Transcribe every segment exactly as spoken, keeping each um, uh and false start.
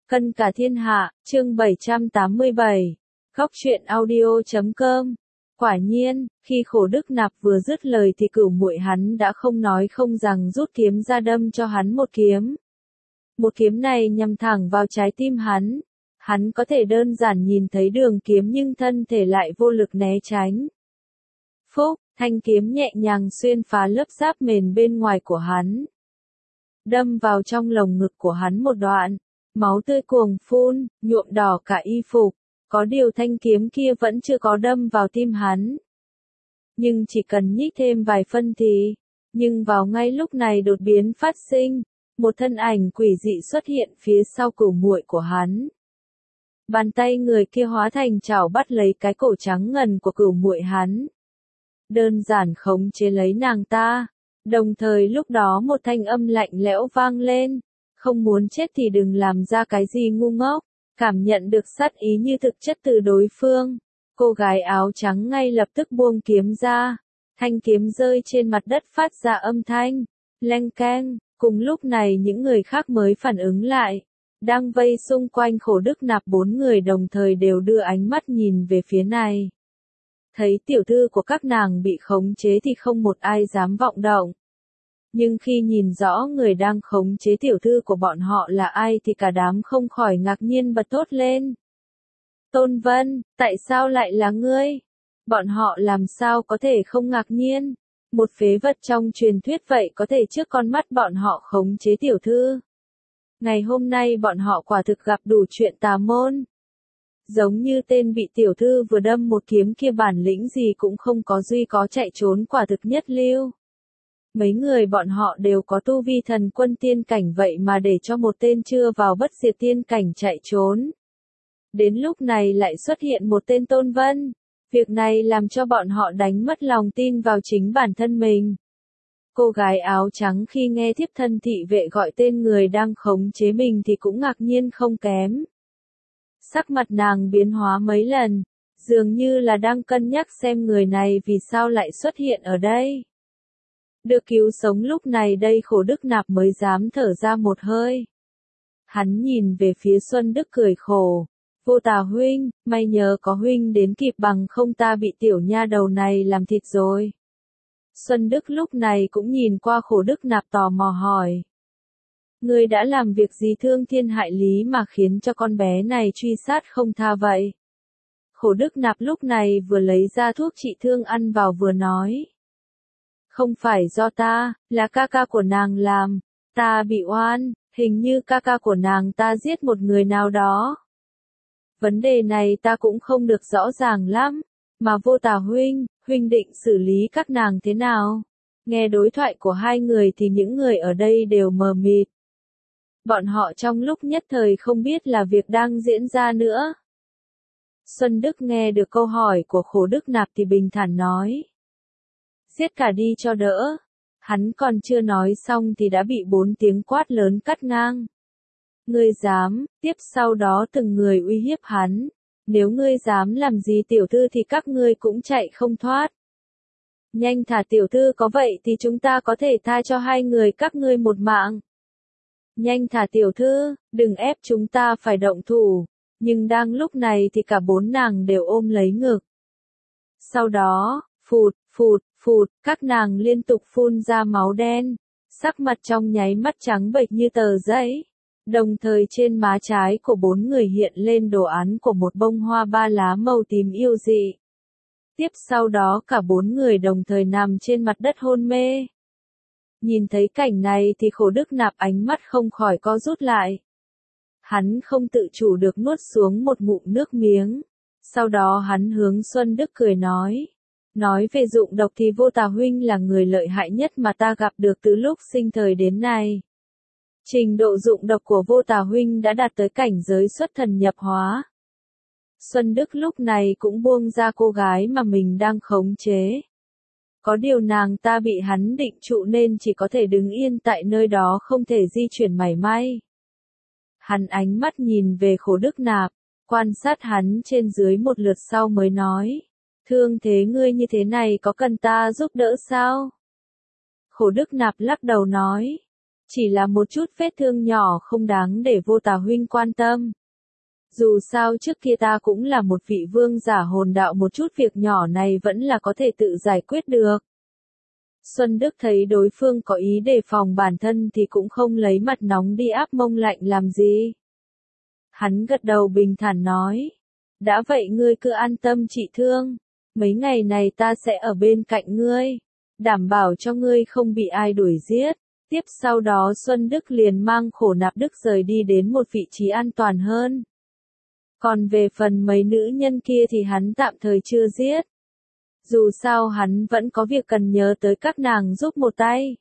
Cân cả thiên hạ, chương bảy trăm tám mươi bảy. Góc truyện audio chấm com. Quả nhiên, khi Khổ Đức Nạp vừa dứt lời thì Cửu Muội hắn đã không nói không rằng rút kiếm ra đâm cho hắn một kiếm. Một kiếm này nhằm thẳng vào trái tim hắn. Hắn có thể đơn giản nhìn thấy đường kiếm nhưng thân thể lại vô lực né tránh. Phúc, thanh kiếm nhẹ nhàng xuyên phá lớp giáp mền bên ngoài của hắn. Đâm vào trong lồng ngực của hắn một đoạn. Máu tươi cuồng phun, nhuộm đỏ cả y phục, có điều thanh kiếm kia vẫn chưa có đâm vào tim hắn. Nhưng chỉ cần nhích thêm vài phân thì, nhưng vào ngay lúc này đột biến phát sinh, một thân ảnh quỷ dị xuất hiện phía sau Cửu Muội của hắn. Bàn tay người kia hóa thành chảo bắt lấy cái cổ trắng ngần của Cửu Muội hắn. Đơn giản khống chế lấy nàng ta, đồng thời lúc đó một thanh âm lạnh lẽo vang lên. Không muốn chết thì đừng làm ra cái gì ngu ngốc. Cảm nhận được sát ý như thực chất từ đối phương, cô gái áo trắng ngay lập tức buông kiếm ra. Thanh kiếm rơi trên mặt đất phát ra âm thanh leng keng. Cùng lúc này những người khác mới phản ứng lại, đang vây xung quanh Khổ Đức Nạp. Bốn người đồng thời đều đưa ánh mắt nhìn về phía này. Thấy tiểu thư của các nàng bị khống chế thì không một ai dám vọng động. Nhưng khi nhìn rõ người đang khống chế tiểu thư của bọn họ là ai thì cả đám không khỏi ngạc nhiên bật thốt lên. Tôn Vân, tại sao lại là ngươi? Bọn họ làm sao có thể không ngạc nhiên? Một phế vật trong truyền thuyết vậy có thể trước con mắt bọn họ khống chế tiểu thư. Ngày hôm nay bọn họ quả thực gặp đủ chuyện tà môn. Giống như tên bị tiểu thư vừa đâm một kiếm kia bản lĩnh gì cũng không có, duy có chạy trốn quả thực nhất lưu. Mấy người bọn họ đều có tu vi thần quân tiên cảnh, vậy mà để cho một tên chưa vào bất diệt tiên cảnh chạy trốn. Đến lúc này lại xuất hiện một tên Tôn Vân. Việc này làm cho bọn họ đánh mất lòng tin vào chính bản thân mình. Cô gái áo trắng khi nghe thiếp thân thị vệ gọi tên người đang khống chế mình thì cũng ngạc nhiên không kém. Sắc mặt nàng biến hóa mấy lần, dường như là đang cân nhắc xem người này vì sao lại xuất hiện ở đây. Được cứu sống lúc này đây Khổ Đức Nạp mới dám thở ra một hơi. Hắn nhìn về phía Xuân Đức cười khổ. Vô Tà huynh, may nhờ có huynh đến kịp, bằng không ta bị tiểu nha đầu này làm thịt rồi. Xuân Đức lúc này cũng nhìn qua Khổ Đức Nạp tò mò hỏi. Ngươi đã làm việc gì thương thiên hại lý mà khiến cho con bé này truy sát không tha vậy? Khổ Đức Nạp lúc này vừa lấy ra thuốc trị thương ăn vào vừa nói. Không phải do ta, là ca ca của nàng làm. Ta bị oan, hình như ca ca của nàng ta giết một người nào đó. Vấn đề này ta cũng không được rõ ràng lắm. Mà Vô Tà huynh, huynh định xử lý các nàng thế nào? Nghe đối thoại của hai người thì những người ở đây đều mờ mịt. Bọn họ trong lúc nhất thời không biết là việc đang diễn ra nữa. Xuân Đức nghe được câu hỏi của Khổ Đức Nạp thì bình thản nói. Giết cả đi cho đỡ. Hắn còn chưa nói xong thì đã bị bốn tiếng quát lớn cắt ngang. Ngươi dám, tiếp sau đó từng người uy hiếp hắn. Nếu ngươi dám làm gì tiểu thư thì các ngươi cũng chạy không thoát. Nhanh thả tiểu thư, có vậy thì chúng ta có thể tha cho hai người các ngươi một mạng. Nhanh thả tiểu thư, đừng ép chúng ta phải động thủ. Nhưng đang lúc này thì cả bốn nàng đều ôm lấy ngực. Sau đó, phụt, phụt, phụt, các nàng liên tục phun ra máu đen. Sắc mặt trong nháy mắt trắng bệch như tờ giấy. Đồng thời trên má trái của bốn người hiện lên đồ án của một bông hoa ba lá màu tím yêu dị. Tiếp sau đó cả bốn người đồng thời nằm trên mặt đất hôn mê. Nhìn thấy cảnh này thì Khổ Đức Nạp ánh mắt không khỏi co rút lại. Hắn không tự chủ được nuốt xuống một ngụm nước miếng. Sau đó hắn hướng Xuân Đức cười nói. Nói về dụng độc thì Vô Tà huynh là người lợi hại nhất mà ta gặp được từ lúc sinh thời đến nay. Trình độ dụng độc của Vô Tà huynh đã đạt tới cảnh giới xuất thần nhập hóa. Xuân Đức lúc này cũng buông ra cô gái mà mình đang khống chế. Có điều nàng ta bị hắn định trụ nên chỉ có thể đứng yên tại nơi đó, không thể di chuyển mảy may. Hắn ánh mắt nhìn về Khổ Đức Nạp, quan sát hắn trên dưới một lượt sau mới nói. Thương thế ngươi như thế này có cần ta giúp đỡ sao? Khổ Đức Nạp lắc đầu nói. Chỉ là một chút vết thương nhỏ không đáng để Vô Tà huynh quan tâm. Dù sao trước kia ta cũng là một vị vương giả hồn đạo, một chút việc nhỏ này vẫn là có thể tự giải quyết được. Xuân Đức thấy đối phương có ý đề phòng bản thân thì cũng không lấy mặt nóng đi áp mông lạnh làm gì. Hắn gật đầu bình thản nói. Đã vậy ngươi cứ an tâm trị thương. Mấy ngày này ta sẽ ở bên cạnh ngươi. Đảm bảo cho ngươi không bị ai đuổi giết. Tiếp sau đó Xuân Đức liền mang Khổ Nạp Đức rời đi đến một vị trí an toàn hơn. Còn về phần mấy nữ nhân kia thì hắn tạm thời chưa giết. Dù sao hắn vẫn có việc cần nhớ tới các nàng giúp một tay.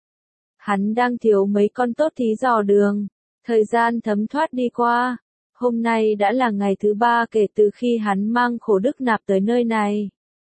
Hắn đang thiếu mấy con tốt thí dò đường. Thời gian thấm thoát đi qua. Hôm nay đã là ngày thứ ba kể từ khi hắn mang Khổ Đức Nạp tới nơi này.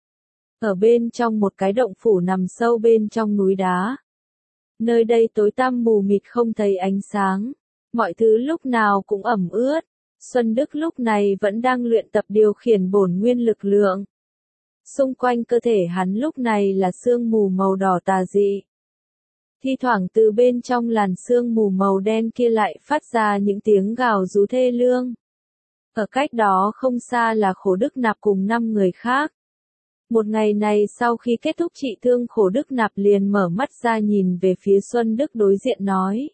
Ở bên trong một cái động phủ nằm sâu bên trong núi đá. Nơi đây tối tăm mù mịt không thấy ánh sáng. Mọi thứ lúc nào cũng ẩm ướt. Xuân Đức lúc này vẫn đang luyện tập điều khiển bổn nguyên lực lượng. Xung quanh cơ thể hắn lúc này là sương mù màu đỏ tà dị. Thi thoảng từ bên trong làn sương mù màu đen kia lại phát ra những tiếng gào rú thê lương. Ở cách đó không xa là Khổ Đức Nạp cùng năm người khác. Một ngày này sau khi kết thúc trị thương, Khổ Đức Nạp liền mở mắt ra nhìn về phía Xuân Đức đối diện nói.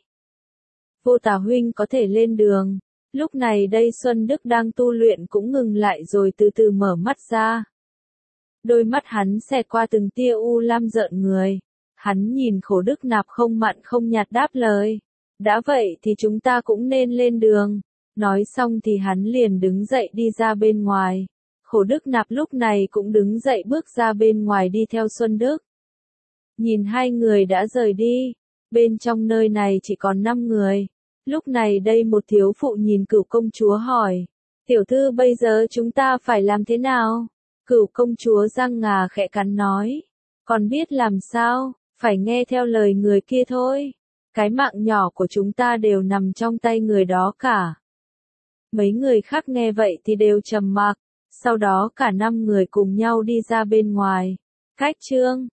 Vô Tà huynh có thể lên đường. Lúc này đây Xuân Đức đang tu luyện cũng ngừng lại rồi từ từ mở mắt ra. Đôi mắt hắn xẹt qua từng tia u lam rợn người. Hắn nhìn Khổ Đức Nạp không mặn không nhạt đáp lời. Đã vậy thì chúng ta cũng nên lên đường. Nói xong thì hắn liền đứng dậy đi ra bên ngoài. Khổ Đức Nạp lúc này cũng đứng dậy bước ra bên ngoài đi theo Xuân Đức. Nhìn hai người đã rời đi. Bên trong nơi này chỉ còn năm người. Lúc này đây một thiếu phụ nhìn Cửu công chúa hỏi. Tiểu thư bây giờ chúng ta phải làm thế nào? Cửu công chúa răng ngà khẽ cắn nói. Còn biết làm sao? Phải nghe theo lời người kia thôi. Cái mạng nhỏ của chúng ta đều nằm trong tay người đó cả. Mấy người khác nghe vậy thì đều trầm mặc. Sau đó cả năm người cùng nhau đi ra bên ngoài. Cách chương